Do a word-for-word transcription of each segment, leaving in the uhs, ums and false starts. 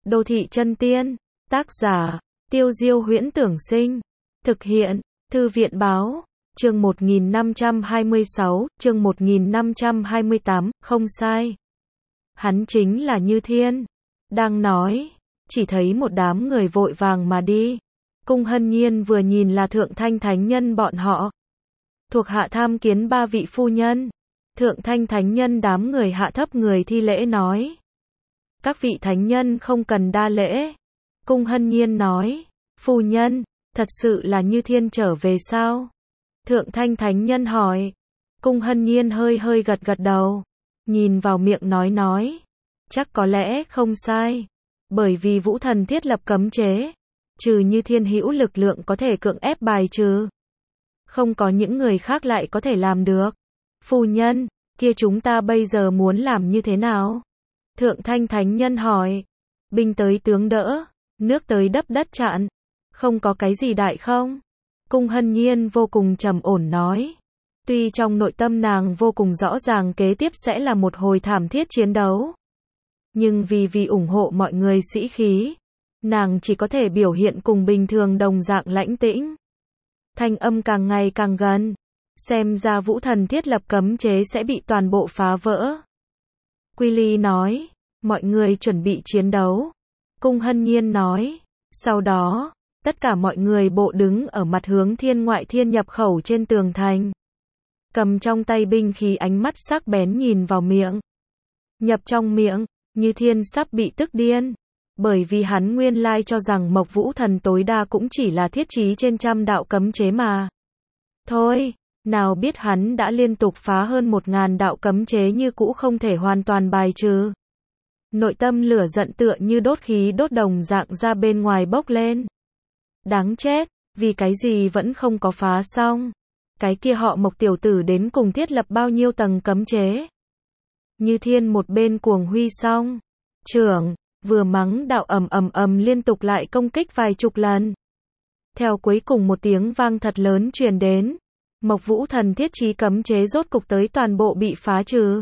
Đô thị chân tiên, tác giả, Tiêu Diêu Huyễn Tưởng Sinh, thực hiện, Thư viện Báo, chương một nghìn năm trăm hai mươi sáu, chương một nghìn năm trăm hai mươi tám, không sai. Hắn chính là Như Thiên. Đang nói, chỉ thấy một đám người vội vàng mà đi. Cung Hân Nhiên vừa nhìn là Thượng Thanh Thánh Nhân bọn họ. Thuộc hạ tham kiến ba vị phu nhân. Thượng Thanh Thánh Nhân đám người hạ thấp người thi lễ nói. Các vị thánh nhân không cần đa lễ. Cung Hân Nhiên nói, phu nhân, thật sự là Như Thiên trở về sao? Thượng Thanh Thánh Nhân hỏi. Cung Hân Nhiên hơi hơi gật gật đầu. Nhìn vào miệng nói nói. Chắc có lẽ không sai. Bởi vì Vũ Thần thiết lập cấm chế. Trừ Như Thiên hữu lực lượng có thể cưỡng ép bài trừ. Không có những người khác lại có thể làm được. Phu nhân, kia chúng ta bây giờ muốn làm như thế nào? Thượng Thanh Thánh Nhân hỏi. Binh tới tướng đỡ, nước tới đắp đất chặn. Không có cái gì đại không? Cung Hân Nhiên vô cùng trầm ổn nói. Tuy trong nội tâm nàng vô cùng rõ ràng kế tiếp sẽ là một hồi thảm thiết chiến đấu. Nhưng vì vì ủng hộ mọi người sĩ khí, nàng chỉ có thể biểu hiện cùng bình thường đồng dạng lãnh tĩnh. Thanh âm càng ngày càng gần. Xem ra Vũ Thần thiết lập cấm chế sẽ bị toàn bộ phá vỡ. Quy Ly nói, mọi người chuẩn bị chiến đấu. Cung Hân Nhiên nói, sau đó, tất cả mọi người bộ đứng ở mặt hướng thiên ngoại thiên nhập khẩu trên tường thành. Cầm trong tay binh khí ánh mắt sắc bén nhìn vào miệng. Nhập trong miệng, Như Thiên sắp bị tức điên. Bởi vì hắn nguyên lai cho rằng Mộc Vũ Thần tối đa cũng chỉ là thiết trí trên trăm đạo cấm chế mà. Thôi, nào biết hắn đã liên tục phá hơn một ngàn đạo cấm chế như cũ không thể hoàn toàn bài trừ. Nội tâm lửa giận tựa như đốt khí đốt đồng dạng ra bên ngoài bốc lên. Đáng chết, vì cái gì vẫn không có phá xong. Cái kia họ Mộc tiểu tử đến cùng thiết lập bao nhiêu tầng cấm chế. Như Thiên một bên cuồng huy xong. Trưởng, vừa mắng đạo ầm ầm ầm liên tục lại công kích vài chục lần. Theo cuối cùng một tiếng vang thật lớn truyền đến. Mộc Vũ Thần thiết trí cấm chế rốt cục tới toàn bộ bị phá trừ.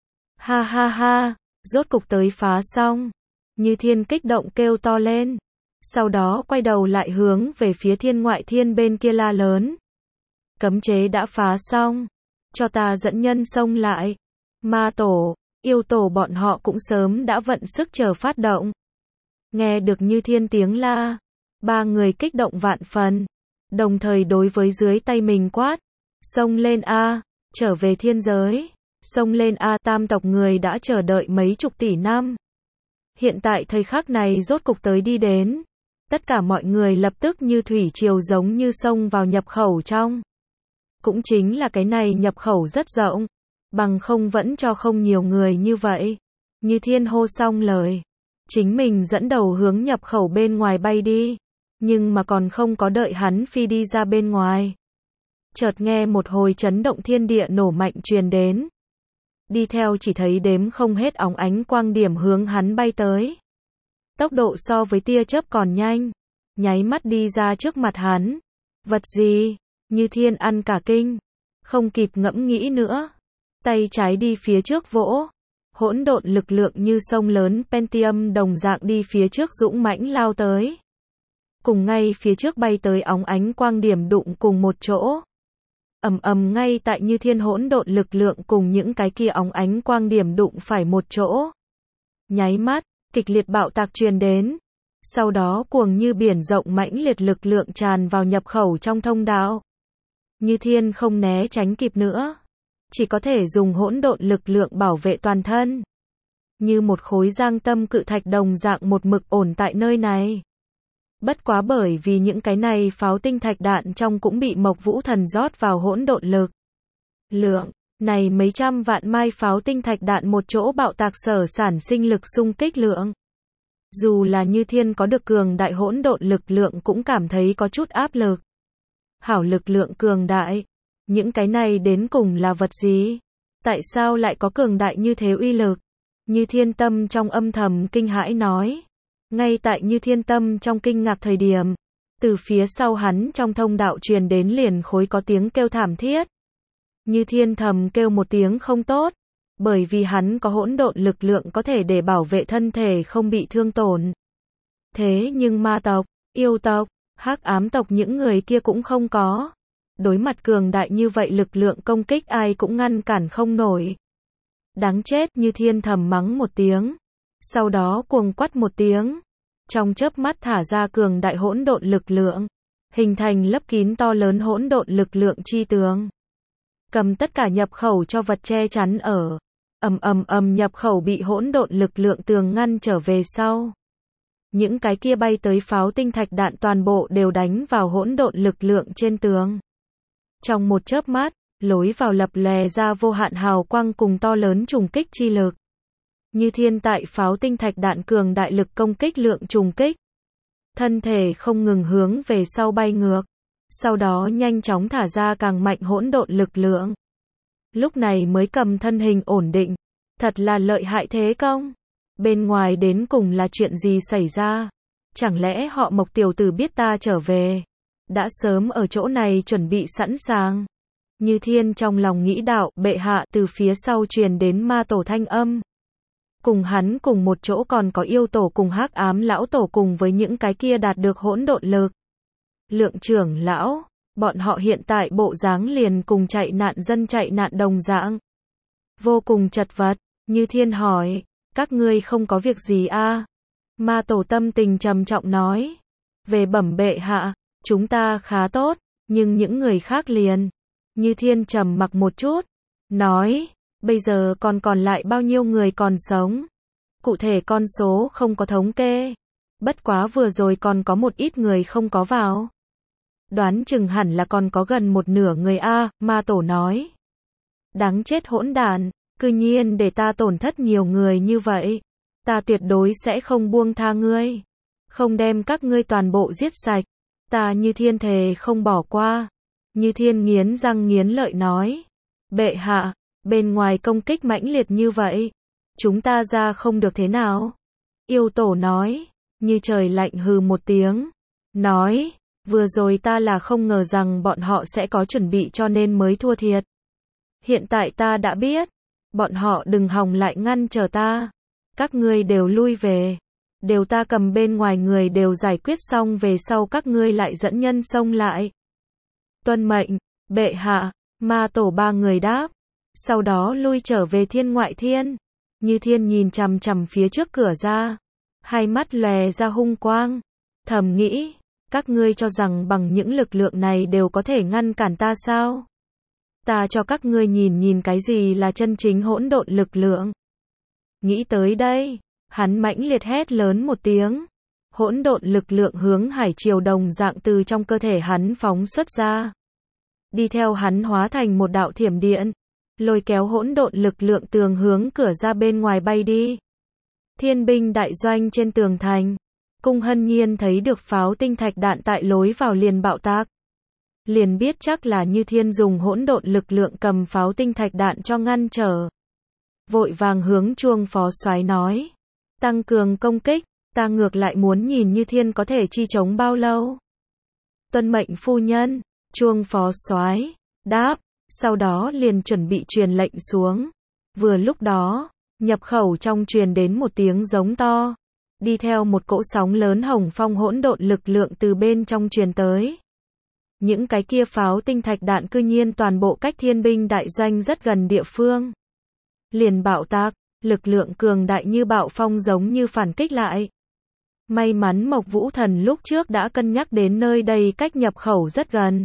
Ha ha ha, rốt cục tới phá xong. Như Thiên kích động kêu to lên. Sau đó quay đầu lại hướng về phía thiên ngoại thiên bên kia la lớn. Cấm chế đã phá xong. Cho ta dẫn nhân xông lại. Ma tổ, yêu tổ bọn họ cũng sớm đã vận sức chờ phát động. Nghe được Như Thiên tiếng la. Ba người kích động vạn phần. Đồng thời đối với dưới tay mình quát. Xông lên A, trở về thiên giới. Xông lên A, tam tộc người đã chờ đợi mấy chục tỷ năm. Hiện tại thời khắc này rốt cục tới đi đến. Tất cả mọi người lập tức như thủy triều giống như xông vào nhập khẩu trong. Cũng chính là cái này nhập khẩu rất rộng. Bằng không vẫn cho không nhiều người như vậy. Như Thiên hô xong lời. Chính mình dẫn đầu hướng nhập khẩu bên ngoài bay đi. Nhưng mà còn không có đợi hắn phi đi ra bên ngoài. Chợt nghe một hồi chấn động thiên địa nổ mạnh truyền đến. Đi theo chỉ thấy đếm không hết óng ánh quang điểm hướng hắn bay tới. Tốc độ so với tia chớp còn nhanh. Nháy mắt đi ra trước mặt hắn. Vật gì? Như Thiên ăn cả kinh. Không kịp ngẫm nghĩ nữa. Tay trái đi phía trước vỗ. Hỗn độn lực lượng như sông lớn Pentium đồng dạng đi phía trước dũng mãnh lao tới. Cùng ngay phía trước bay tới óng ánh quang điểm đụng cùng một chỗ. Ầm ầm ngay tại Như Thiên hỗn độn lực lượng cùng những cái kia óng ánh quang điểm đụng phải một chỗ. Nháy mắt, kịch liệt bạo tạc truyền đến. Sau đó cuồng như biển rộng mãnh liệt lực lượng tràn vào nhập khẩu trong thông đạo. Như Thiên không né tránh kịp nữa. Chỉ có thể dùng hỗn độn lực lượng bảo vệ toàn thân. Như một khối giang tâm cự thạch đồng dạng một mực ổn tại nơi này. Bất quá bởi vì những cái này pháo tinh thạch đạn trong cũng bị Mộc Vũ Thần rót vào hỗn độn lực. Lượng, này mấy trăm vạn mai pháo tinh thạch đạn một chỗ bạo tạc sở sản sinh lực xung kích lượng. Dù là Như Thiên có được cường đại hỗn độn lực lượng cũng cảm thấy có chút áp lực. Hảo lực lượng cường đại. Những cái này đến cùng là vật gì? Tại sao lại có cường đại như thế uy lực? Như Thiên tâm trong âm thầm kinh hãi nói. Ngay tại Như Thiên tâm trong kinh ngạc thời điểm, từ phía sau hắn trong thông đạo truyền đến liền khối có tiếng kêu thảm thiết. Như Thiên thầm kêu một tiếng không tốt, bởi vì hắn có hỗn độn lực lượng có thể để bảo vệ thân thể không bị thương tổn. Thế nhưng ma tộc, yêu tộc, hắc ám tộc những người kia cũng không có. Đối mặt cường đại như vậy lực lượng công kích ai cũng ngăn cản không nổi. Đáng chết, Như Thiên thầm mắng một tiếng. Sau đó cuồng quát một tiếng. Trong chớp mắt thả ra cường đại hỗn độn lực lượng. Hình thành lấp kín to lớn hỗn độn lực lượng chi tường. Cầm tất cả nhập khẩu cho vật che chắn ở. Ầm ầm ầm nhập khẩu bị hỗn độn lực lượng tường ngăn trở về sau. Những cái kia bay tới pháo tinh thạch đạn toàn bộ đều đánh vào hỗn độn lực lượng trên tường. Trong một chớp mắt, lối vào lập lòe ra vô hạn hào quang cùng to lớn trùng kích chi lực. Như Thiên tại pháo tinh thạch đạn cường đại lực công kích lượng trùng kích. Thân thể không ngừng hướng về sau bay ngược. Sau đó nhanh chóng thả ra càng mạnh hỗn độn lực lượng. Lúc này mới cầm thân hình ổn định. Thật là lợi hại thế công. Bên ngoài đến cùng là chuyện gì xảy ra? Chẳng lẽ họ Mộc tiểu tử biết ta trở về? Đã sớm ở chỗ này chuẩn bị sẵn sàng. Như Thiên trong lòng nghĩ đạo, bệ hạ, từ phía sau truyền đến ma tổ thanh âm. Cùng hắn cùng một chỗ còn có yêu tổ cùng hắc ám lão tổ cùng với những cái kia đạt được hỗn độn lực. Lượng trưởng lão, bọn họ hiện tại bộ dáng liền cùng chạy nạn dân chạy nạn đồng dạng. Vô cùng chật vật, Như Thiên hỏi, các ngươi không có việc gì a? À? Ma tổ tâm tình trầm trọng nói, về bẩm bệ hạ, chúng ta khá tốt, nhưng những người khác liền. Như Thiên trầm mặc một chút, nói, bây giờ còn còn lại bao nhiêu người còn sống? Cụ thể con số không có thống kê. Bất quá vừa rồi còn có một ít người không có vào. Đoán chừng hẳn là còn có gần một nửa người a, ma tổ nói. Đáng chết hỗn đản, cư nhiên để ta tổn thất nhiều người như vậy. Ta tuyệt đối sẽ không buông tha ngươi. Không đem các ngươi toàn bộ giết sạch. Ta Như Thiên thề không bỏ qua. Như Thiên nghiến răng nghiến lợi nói. Bệ hạ, bên ngoài công kích mãnh liệt như vậy. Chúng ta ra không được thế nào? Yêu tổ nói. Như trời lạnh hừ một tiếng. Nói, vừa rồi ta là không ngờ rằng bọn họ sẽ có chuẩn bị cho nên mới thua thiệt. Hiện tại ta đã biết. Bọn họ đừng hòng lại ngăn trở ta. Các ngươi đều lui về. Đều ta cầm bên ngoài người đều giải quyết xong về sau các ngươi lại dẫn nhân xông lại. Tuân mệnh, bệ hạ, ma tổ ba người đáp. Sau đó lui trở về thiên ngoại thiên. Như Thiên nhìn chằm chằm phía trước cửa ra. Hai mắt lòe ra hung quang. Thầm nghĩ, các ngươi cho rằng bằng những lực lượng này đều có thể ngăn cản ta sao? Ta cho các ngươi nhìn nhìn cái gì là chân chính hỗn độn lực lượng. Nghĩ tới đây, hắn mãnh liệt hét lớn một tiếng. Hỗn độn lực lượng hướng hải triều đồng dạng từ trong cơ thể hắn phóng xuất ra. Đi theo hắn hóa thành một đạo thiểm điện. Lôi kéo hỗn độn lực lượng tường hướng cửa ra bên ngoài bay đi. Thiên binh đại doanh trên tường thành. Cung Hân Nhiên thấy được pháo tinh thạch đạn tại lối vào liền bạo tạc. Liền biết chắc là Như Thiên dùng hỗn độn lực lượng cầm pháo tinh thạch đạn cho ngăn trở. Vội vàng hướng Chuông Phó Soái nói. Tăng cường công kích, ta ngược lại muốn nhìn Như Thiên có thể chi chống bao lâu. Tuân mệnh phu nhân, Chuông Phó Soái đáp, sau đó liền chuẩn bị truyền lệnh xuống. Vừa lúc đó, nhập khẩu trong truyền đến một tiếng giống to. Đi theo một cỗ sóng lớn hồng phong hỗn độn lực lượng từ bên trong truyền tới. Những cái kia pháo tinh thạch đạn cư nhiên toàn bộ cách thiên binh đại doanh rất gần địa phương. Liền bạo tạc, lực lượng cường đại như bạo phong giống như phản kích lại. May mắn Mộc Vũ Thần lúc trước đã cân nhắc đến nơi đây cách nhập khẩu rất gần.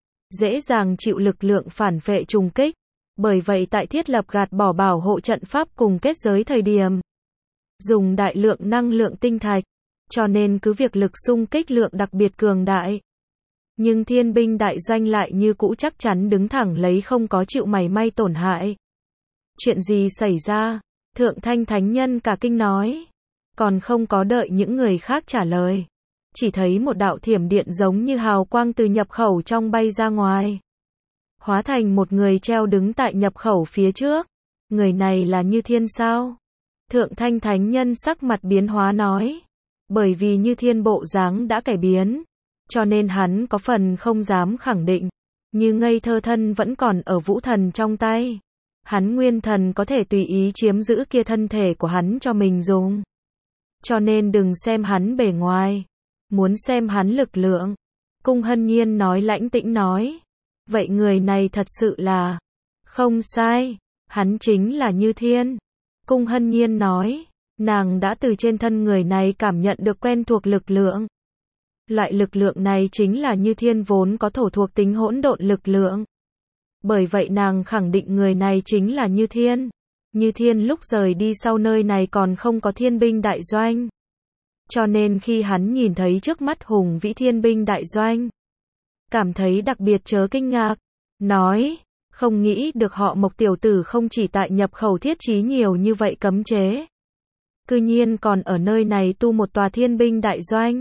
Dễ dàng chịu lực lượng phản vệ trùng kích. Bởi vậy tại thiết lập gạt bỏ bảo hộ trận pháp cùng kết giới thời điểm. Dùng đại lượng năng lượng tinh thạch. Cho nên cứ việc lực xung kích lượng đặc biệt cường đại. Nhưng thiên binh đại doanh lại như cũ chắc chắn đứng thẳng lấy không có chịu mảy may tổn hại. Chuyện gì xảy ra? Thượng Thanh Thánh Nhân cả kinh nói. Còn không có đợi những người khác trả lời. Chỉ thấy một đạo thiểm điện giống như hào quang từ nhập khẩu trong bay ra ngoài. Hóa thành một người treo đứng tại nhập khẩu phía trước. Người này là Như Thiên sao? Thượng Thanh Thánh Nhân sắc mặt biến hóa nói. Bởi vì Như Thiên bộ dáng đã cải biến. Cho nên hắn có phần không dám khẳng định. Như ngây thơ thân vẫn còn ở Vũ Thần trong tay. Hắn Nguyên Thần có thể tùy ý chiếm giữ kia thân thể của hắn cho mình dùng. cho nên đừng xem hắn bề ngoài, muốn xem hắn lực lượng. Cung Hân Nhiên nói lãnh tĩnh nói, vậy người này thật sự là, không sai, hắn chính là Như Thiên. Cung Hân Nhiên nói, nàng đã từ trên thân người này cảm nhận được quen thuộc lực lượng. Loại lực lượng này chính là Như Thiên vốn có thổ thuộc tính hỗn độn lực lượng. Bởi vậy nàng khẳng định người này chính là Như Thiên. Như Thiên lúc rời đi sau nơi này còn không có thiên binh đại doanh. Cho nên khi hắn nhìn thấy trước mắt hùng vĩ thiên binh đại doanh, cảm thấy đặc biệt chớ kinh ngạc, nói, không nghĩ được họ Mộc tiểu tử không chỉ tại nhập khẩu thiết trí nhiều như vậy cấm chế, cư nhiên còn ở nơi này tu một tòa thiên binh đại doanh.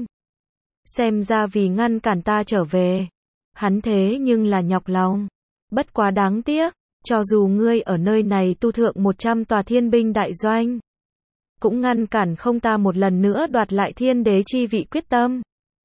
Xem ra vì ngăn cản ta trở về, hắn thế nhưng là nhọc lòng. Bất quá đáng tiếc, cho dù ngươi ở nơi này tu thượng một trăm tòa thiên binh đại doanh, cũng ngăn cản không ta một lần nữa đoạt lại thiên đế chi vị quyết tâm.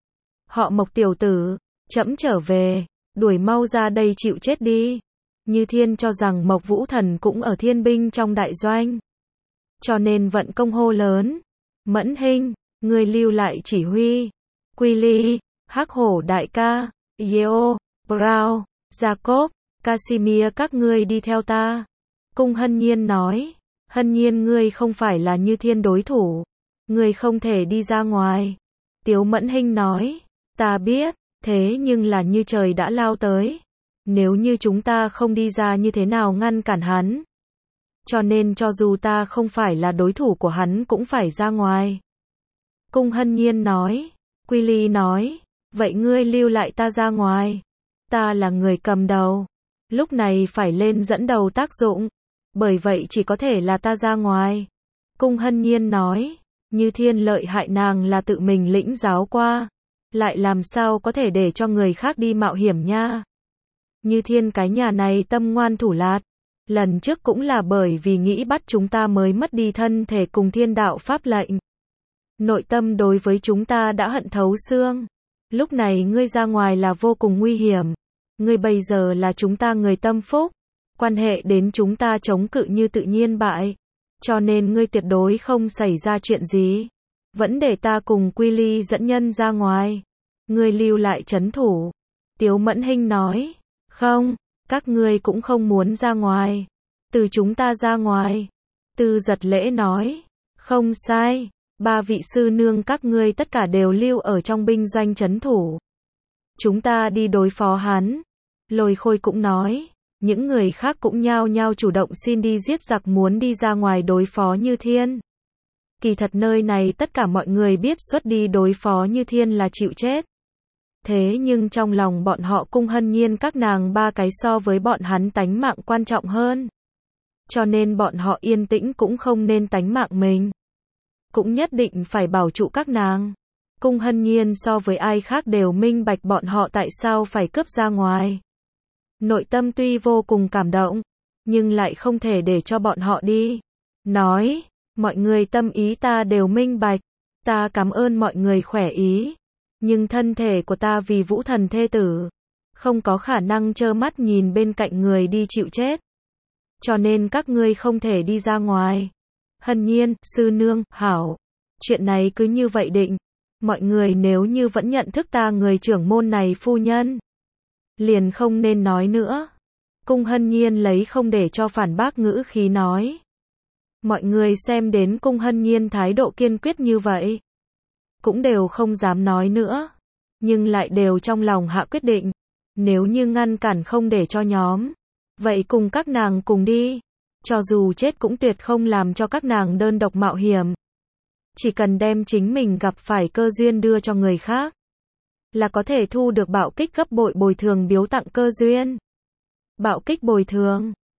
Họ Mộc tiểu tử, trẫm trở về, đuổi mau ra đây chịu chết đi. Như Thiên cho rằng Mộc Vũ Thần cũng ở thiên binh trong đại doanh, cho nên vận công hô lớn, Mẫn Hinh, ngươi lưu lại chỉ huy. Quy Ly, Hắc Hổ đại ca, Yeo, Brown, Jacob, Casimir các ngươi đi theo ta. Cung Hân Nhiên nói, Hân Nhiên ngươi không phải là Như Thiên đối thủ, ngươi không thể đi ra ngoài. Tiếu Mẫn Hinh nói, ta biết, thế nhưng là Như trời đã lao tới, nếu như chúng ta không đi ra như thế nào ngăn cản hắn. Cho nên cho dù ta không phải là đối thủ của hắn cũng phải ra ngoài. Cung Hân Nhiên nói, Quy Ly nói, vậy ngươi lưu lại ta ra ngoài. Ta là người cầm đầu, lúc này phải lên dẫn đầu tác dụng, bởi vậy chỉ có thể là ta ra ngoài. Cung Hân Nhiên nói, Như Thiên lợi hại nàng là tự mình lĩnh giáo qua, lại làm sao có thể để cho người khác đi mạo hiểm nha. Như Thiên cái nhà này tâm ngoan thủ lạt, lần trước cũng là bởi vì nghĩ bắt chúng ta mới mất đi thân thể cùng thiên đạo pháp lệnh. Nội tâm đối với chúng ta đã hận thấu xương. Lúc này ngươi ra ngoài là vô cùng nguy hiểm. Ngươi bây giờ là chúng ta người tâm phúc, quan hệ đến chúng ta chống cự như tự nhiên bại. Cho nên ngươi tuyệt đối không xảy ra chuyện gì. Vẫn để ta cùng Quy Ly dẫn nhân ra ngoài. Ngươi lưu lại trấn thủ. Tiếu Mẫn Hinh nói, không, các ngươi cũng không muốn ra ngoài. Từ chúng ta ra ngoài. Tư Giật Lễ nói, không sai. Ba vị sư nương các ngươi tất cả đều lưu ở trong binh doanh trấn thủ. Chúng ta đi đối phó hắn. Lôi Khôi cũng nói, những người khác cũng nhao nhao chủ động xin đi giết giặc muốn đi ra ngoài đối phó Như Thiên. Kỳ thật nơi này tất cả mọi người biết xuất đi đối phó Như Thiên là chịu chết. Thế nhưng trong lòng bọn họ Cung Hân Nhiên các nàng ba cái so với bọn hắn tánh mạng quan trọng hơn. Cho nên bọn họ yên tĩnh cũng không nên tánh mạng mình. Cũng nhất định phải bảo trụ các nàng. Cung Hân Nhiên so với ai khác đều minh bạch bọn họ tại sao phải cướp ra ngoài. Nội tâm tuy vô cùng cảm động, nhưng lại không thể để cho bọn họ đi. Nói, mọi người tâm ý ta đều minh bạch, ta cảm ơn mọi người khỏe ý. Nhưng thân thể của ta vì Vũ Thần thê tử, không có khả năng trơ mắt nhìn bên cạnh người đi chịu chết. Cho nên các ngươi không thể đi ra ngoài. Hân Nhiên, sư nương, hảo. Chuyện này cứ như vậy định. Mọi người nếu như vẫn nhận thức ta người trưởng môn này phu nhân, liền không nên nói nữa. Cung Hân Nhiên lấy không để cho phản bác ngữ khí nói. Mọi người xem đến Cung Hân Nhiên thái độ kiên quyết như vậy, cũng đều không dám nói nữa. Nhưng lại đều trong lòng hạ quyết định. Nếu như ngăn cản không để cho nhóm, vậy cùng các nàng cùng đi. Cho dù chết cũng tuyệt không làm cho các nàng đơn độc mạo hiểm. Chỉ cần đem chính mình gặp phải cơ duyên đưa cho người khác, là có thể thu được bạo kích gấp bội bồi thường biếu tặng cơ duyên. Bạo kích bồi thường